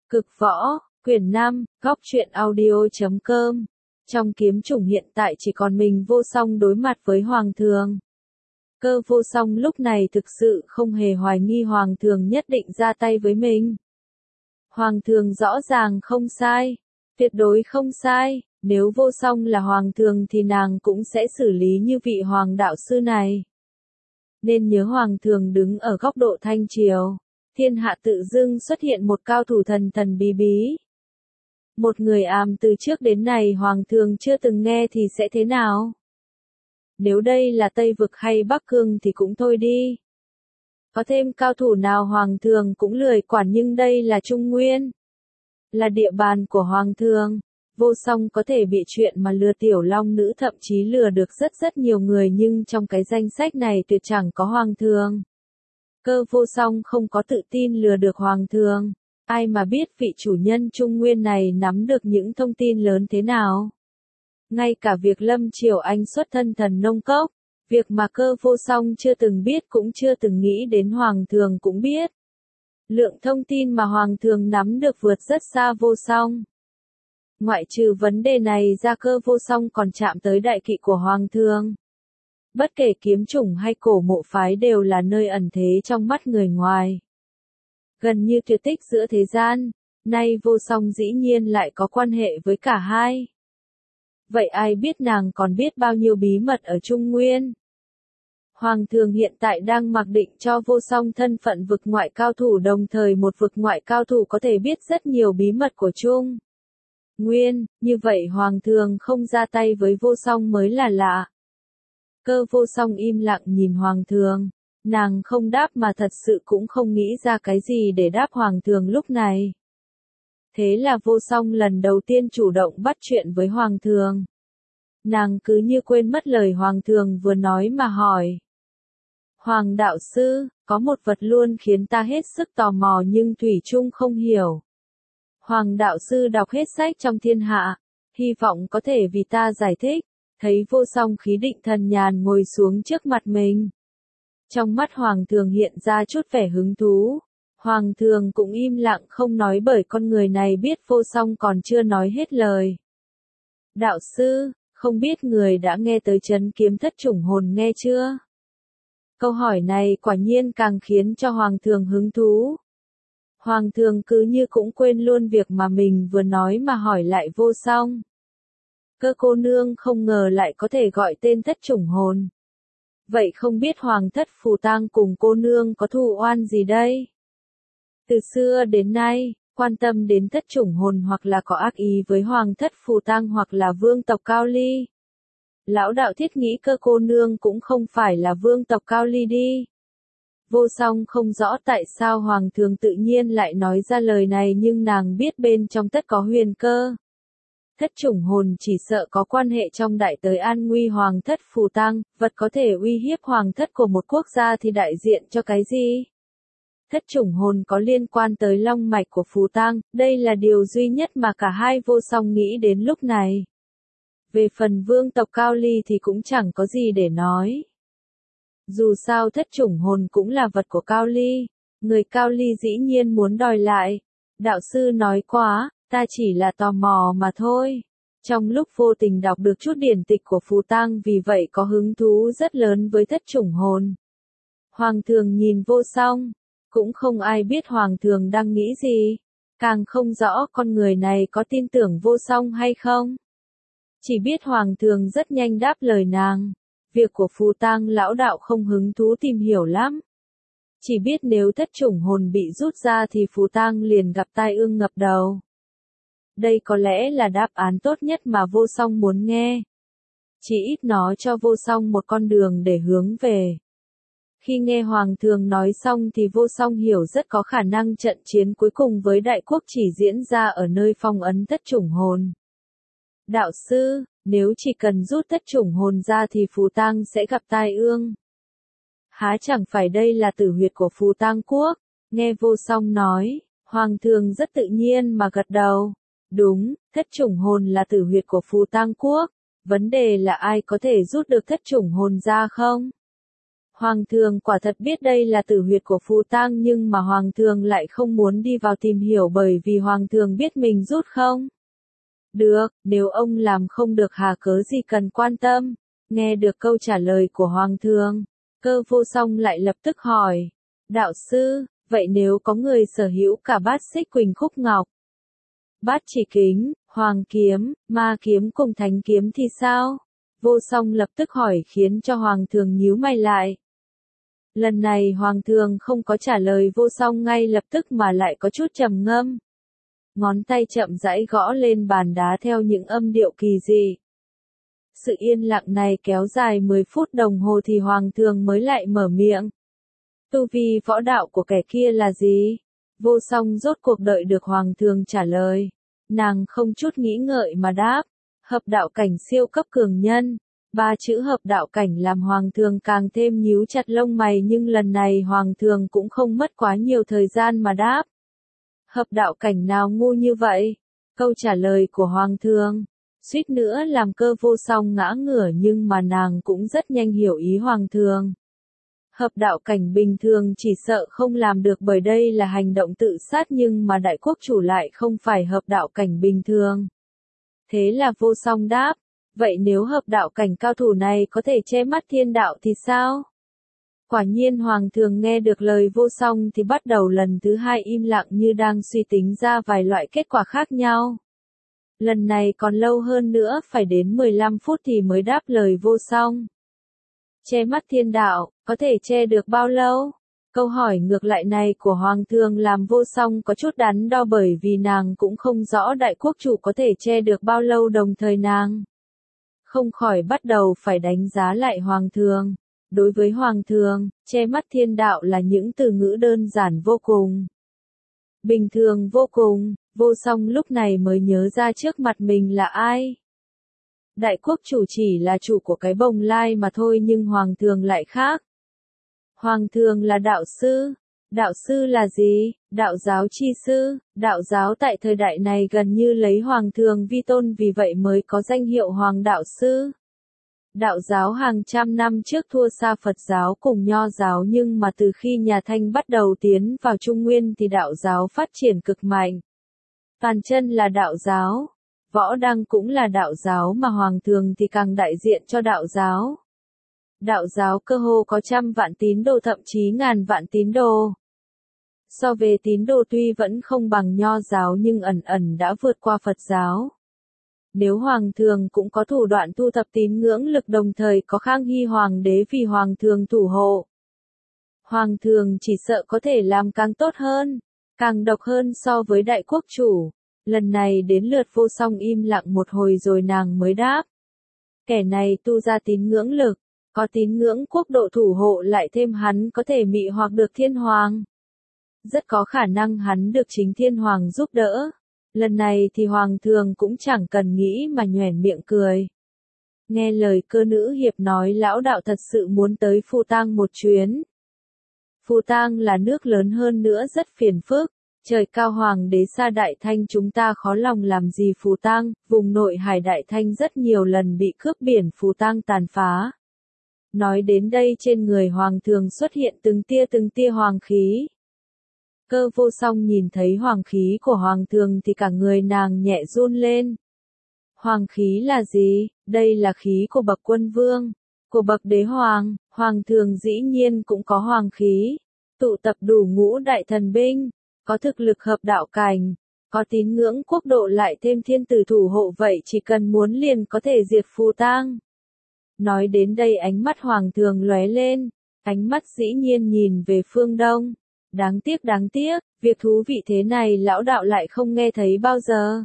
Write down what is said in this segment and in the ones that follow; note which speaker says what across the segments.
Speaker 1: Cực võ, quyển 5, góc truyện audio.com. Trong kiếm chủng hiện tại chỉ còn mình Vô Song đối mặt với Hoàng Thường. Cơ Vô Song lúc này thực sự không hề hoài nghi Hoàng Thường nhất định ra tay với mình. Hoàng Thường rõ ràng không sai, tuyệt đối không sai, nếu Vô Song là Hoàng Thường thì nàng cũng sẽ xử lý như vị Hoàng đạo sư này. Nên nhớ Hoàng Thường đứng ở góc độ Thanh Triều. Thiên hạ tự dưng xuất hiện một cao thủ thần thần bí bí. Một người từ trước đến nay Hoàng Thường chưa từng nghe thì sẽ thế nào? Nếu đây là Tây Vực hay Bắc Cương thì cũng thôi đi. Có thêm cao thủ nào Hoàng Thường cũng lười quản, nhưng đây là Trung Nguyên. Là địa bàn của Hoàng Thường. Vô Song có thể bị chuyện mà lừa Tiểu Long Nữ, thậm chí lừa được rất nhiều người, nhưng trong cái danh sách này tuyệt chẳng có Hoàng Thường. Cơ Vô Song không có tự tin lừa được Hoàng Thường. Ai mà biết vị chủ nhân Trung Nguyên này nắm được những thông tin lớn thế nào. Ngay cả việc Lâm Triều Anh xuất thân Thần Nông Cốc, việc mà Cơ Vô Song chưa từng biết cũng chưa từng nghĩ đến Hoàng Thường cũng biết. Lượng thông tin mà Hoàng Thường nắm được vượt rất xa Vô Song. Ngoại trừ vấn đề này ra, Cơ Vô Song còn chạm tới đại kỵ của Hoàng Thường. Bất kể kiếm chủng hay cổ mộ phái đều là nơi ẩn thế trong mắt người ngoài. Gần như tuyệt tích giữa thế gian, nay Vô Song dĩ nhiên lại có quan hệ với cả hai. Vậy ai biết nàng còn biết bao nhiêu bí mật ở Trung Nguyên? Hoàng Thường hiện tại đang mặc định cho Vô Song thân phận vực ngoại cao thủ, đồng thời một vực ngoại cao thủ có thể biết rất nhiều bí mật của Trung Nguyên, như vậy Hoàng Thường không ra tay với Vô Song mới là lạ. Cơ Vô Song im lặng nhìn Hoàng Thường, nàng không đáp mà thật sự cũng không nghĩ ra cái gì để đáp Hoàng Thường lúc này. Thế là Vô Song lần đầu tiên chủ động bắt chuyện với Hoàng Thường. Nàng cứ như quên mất lời Hoàng Thường vừa nói mà hỏi. Hoàng đạo sư, có một vật luôn khiến ta hết sức tò mò nhưng thủy chung không hiểu. Hoàng đạo sư đọc hết sách trong thiên hạ, hy vọng có thể vì ta giải thích. Thấy Vô Song khí định thần nhàn ngồi xuống trước mặt mình. Trong mắt Hoàng Thường hiện ra chút vẻ hứng thú. Hoàng Thường cũng im lặng không nói, bởi con người này biết Vô Song còn chưa nói hết lời. Đạo sư, không biết người đã nghe tới trấn kiếm thất chủng hồn nghe chưa? Câu hỏi này quả nhiên càng khiến cho Hoàng Thường hứng thú. Hoàng Thường cứ như cũng quên luôn việc mà mình vừa nói mà hỏi lại Vô Song. Cơ cô nương không ngờ lại có thể gọi tên thất chủng hồn. Vậy không biết Hoàng thất Phù Tang cùng cô nương có thù oan gì đây? Từ xưa đến nay, quan tâm đến thất chủng hồn hoặc là có ác ý với Hoàng thất Phù Tang hoặc là vương tộc Cao Ly. Lão đạo thiết nghĩ Cơ cô nương cũng không phải là vương tộc Cao Ly đi. Vô Song không rõ tại sao Hoàng Thường tự nhiên lại nói ra lời này, nhưng nàng biết bên trong tất có huyền cơ. Thất chủng hồn chỉ sợ có quan hệ trong đại tới an nguy Hoàng thất Phù Tang, vật có thể uy hiếp Hoàng thất của một quốc gia thì đại diện cho cái gì? Thất chủng hồn có liên quan tới long mạch của Phù Tang, đây là điều duy nhất mà cả hai Vô Song nghĩ đến lúc này. Về phần vương tộc Cao Ly thì cũng chẳng có gì để nói. Dù sao thất chủng hồn cũng là vật của Cao Ly, người Cao Ly dĩ nhiên muốn đòi lại. Đạo sư nói quá, ta chỉ là tò mò mà thôi. Trong lúc vô tình đọc được chút điển tịch của Phù Tang, vì vậy có hứng thú rất lớn với thất chủng hồn. Hoàng Thường nhìn Vô Song, cũng không ai biết Hoàng Thường đang nghĩ gì, càng không rõ con người này có tin tưởng Vô Song hay không. Chỉ biết Hoàng Thường rất nhanh đáp lời nàng, việc của Phù Tang lão đạo không hứng thú tìm hiểu lắm. Chỉ biết nếu thất chủng hồn bị rút ra thì Phù Tang liền gặp tai ương ngập đầu. Đây có lẽ là đáp án tốt nhất mà Vô Song muốn nghe. Chỉ ít nó cho Vô Song một con đường để hướng về. Khi nghe Hoàng Thường nói xong thì Vô Song hiểu rất có khả năng trận chiến cuối cùng với đại quốc chỉ diễn ra ở nơi phong ấn thất chủng hồn. Đạo sư, nếu chỉ cần rút thất chủng hồn ra thì Phù Tang sẽ gặp tai ương. Há chẳng phải đây là tử huyệt của Phù Tang quốc? Nghe Vô Song nói, Hoàng Thường rất tự nhiên mà gật đầu. Đúng, thất chủng hồn là tử huyệt của Phù Tang quốc. Vấn đề là ai có thể rút được thất chủng hồn ra không? Hoàng thượng quả thật biết đây là tử huyệt của Phù Tang nhưng mà Hoàng thượng lại không muốn đi vào tìm hiểu bởi vì Hoàng thượng biết mình rút không được, nếu ông làm không được hà cớ gì cần quan tâm. Nghe được câu trả lời của Hoàng thượng, Cơ Vô Song lại lập tức hỏi, đạo sư, vậy nếu có người sở hữu cả bát xích quỳnh khúc ngọc, bát chỉ kính, hoàng kiếm, ma kiếm cùng thánh kiếm thì sao? Vô Song lập tức hỏi khiến cho Hoàng thượng nhíu mày lại. Lần này Hoàng thượng không có trả lời Vô Song ngay lập tức mà lại có chút trầm ngâm. Ngón tay chậm rãi gõ lên bàn đá theo những âm điệu kỳ dị. Sự yên lặng này kéo dài 10 phút đồng hồ thì Hoàng thượng mới lại mở miệng. Tu vi võ đạo của kẻ kia là gì? Vô Song rốt cuộc đợi được Hoàng thượng trả lời. Nàng không chút nghĩ ngợi mà đáp. Hợp đạo cảnh siêu cấp cường nhân. 3 chữ hợp đạo cảnh làm Hoàng thượng càng thêm nhíu chặt lông mày nhưng lần này Hoàng thượng cũng không mất quá nhiều thời gian mà đáp. Hợp đạo cảnh nào ngu như vậy? Câu trả lời của Hoàng thượng suýt nữa làm Cơ Vô Song ngã ngửa nhưng mà nàng cũng rất nhanh hiểu ý Hoàng thượng. Hợp đạo cảnh bình thường chỉ sợ không làm được bởi đây là hành động tự sát nhưng mà đại quốc chủ lại không phải hợp đạo cảnh bình thường. Thế là Vô Song đáp, vậy nếu hợp đạo cảnh cao thủ này có thể che mắt thiên đạo thì sao? Quả nhiên Hoàng thượng nghe được lời Vô Song thì bắt đầu lần thứ hai im lặng như đang suy tính ra vài loại kết quả khác nhau. Lần này còn lâu hơn nữa phải đến 15 phút thì mới đáp lời Vô Song. Che mắt thiên đạo, có thể che được bao lâu? Câu hỏi ngược lại này của Hoàng thượng làm Vô Song có chút đắn đo bởi vì nàng cũng không rõ đại quốc chủ có thể che được bao lâu đồng thời nàng. Không khỏi bắt đầu phải đánh giá lại Hoàng thượng. Đối với Hoàng thượng, che mắt thiên đạo là những từ ngữ đơn giản vô cùng. Bình thường vô cùng, Vô Song lúc này mới nhớ ra trước mặt mình là ai. Đại quốc chủ chỉ là chủ của cái bồng lai mà thôi nhưng Hoàng thượng lại khác. Hoàng thượng là đạo sư. Đạo sư là gì? Đạo giáo chi sư. Đạo giáo tại thời đại này gần như lấy Hoàng thượng vi tôn vì vậy mới có danh hiệu Hoàng đạo sư. Đạo giáo hàng trăm năm trước thua xa Phật giáo cùng Nho giáo nhưng mà từ khi nhà Thanh bắt đầu tiến vào Trung Nguyên thì đạo giáo phát triển cực mạnh. Toàn chân là đạo giáo. Võ Đăng cũng là đạo giáo mà Hoàng thượng thì càng đại diện cho đạo giáo. Đạo giáo cơ hồ có trăm vạn tín đồ thậm chí ngàn vạn tín đồ. So về tín đồ tuy vẫn không bằng Nho giáo nhưng ẩn ẩn đã vượt qua Phật giáo. Nếu Hoàng thượng cũng có thủ đoạn thu thập tín ngưỡng lực đồng thời có Khang Hy Hoàng đế vì Hoàng thượng thủ hộ. Hoàng thượng chỉ sợ có thể làm càng tốt hơn, càng độc hơn so với đại quốc chủ. Lần này đến lượt Vô Song im lặng một hồi rồi nàng mới đáp. Kẻ này tu ra tín ngưỡng lực, có tín ngưỡng quốc độ thủ hộ lại thêm hắn có thể mị hoặc được thiên hoàng. Rất có khả năng hắn được chính thiên hoàng giúp đỡ. Lần này thì Hoàng thượng cũng chẳng cần nghĩ mà nhoẻn miệng cười. Nghe lời Cơ nữ hiệp nói lão đạo thật sự muốn tới Phù Tang một chuyến. Phù Tang là nước lớn hơn nữa rất phiền phức. Trời cao Hoàng đế xa Đại Thanh chúng ta khó lòng làm gì Phù Tang, vùng nội hải Đại Thanh rất nhiều lần bị cướp biển Phù Tang tàn phá. Nói đến đây trên người Hoàng thượng xuất hiện từng tia hoàng khí. Cơ Vô Song nhìn thấy hoàng khí của Hoàng thượng thì cả người nàng nhẹ run lên. Hoàng khí là gì? Đây là khí của bậc quân vương, của bậc đế hoàng, Hoàng thượng dĩ nhiên cũng có hoàng khí. Tụ tập đủ ngũ đại thần binh, có thực lực hợp đạo cảnh, có tín ngưỡng quốc độ lại thêm thiên tử thủ hộ vậy chỉ cần muốn liền có thể diệt Phù Tang. Nói đến đây ánh mắt Hoàng thượng lóe lên, ánh mắt dĩ nhiên nhìn về phương đông. Đáng tiếc, việc thú vị thế này lão đạo lại không nghe thấy bao giờ.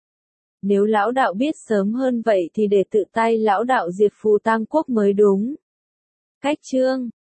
Speaker 1: Nếu lão đạo biết sớm hơn vậy thì để tự tay lão đạo diệt Phù Tang quốc mới đúng. Cách chương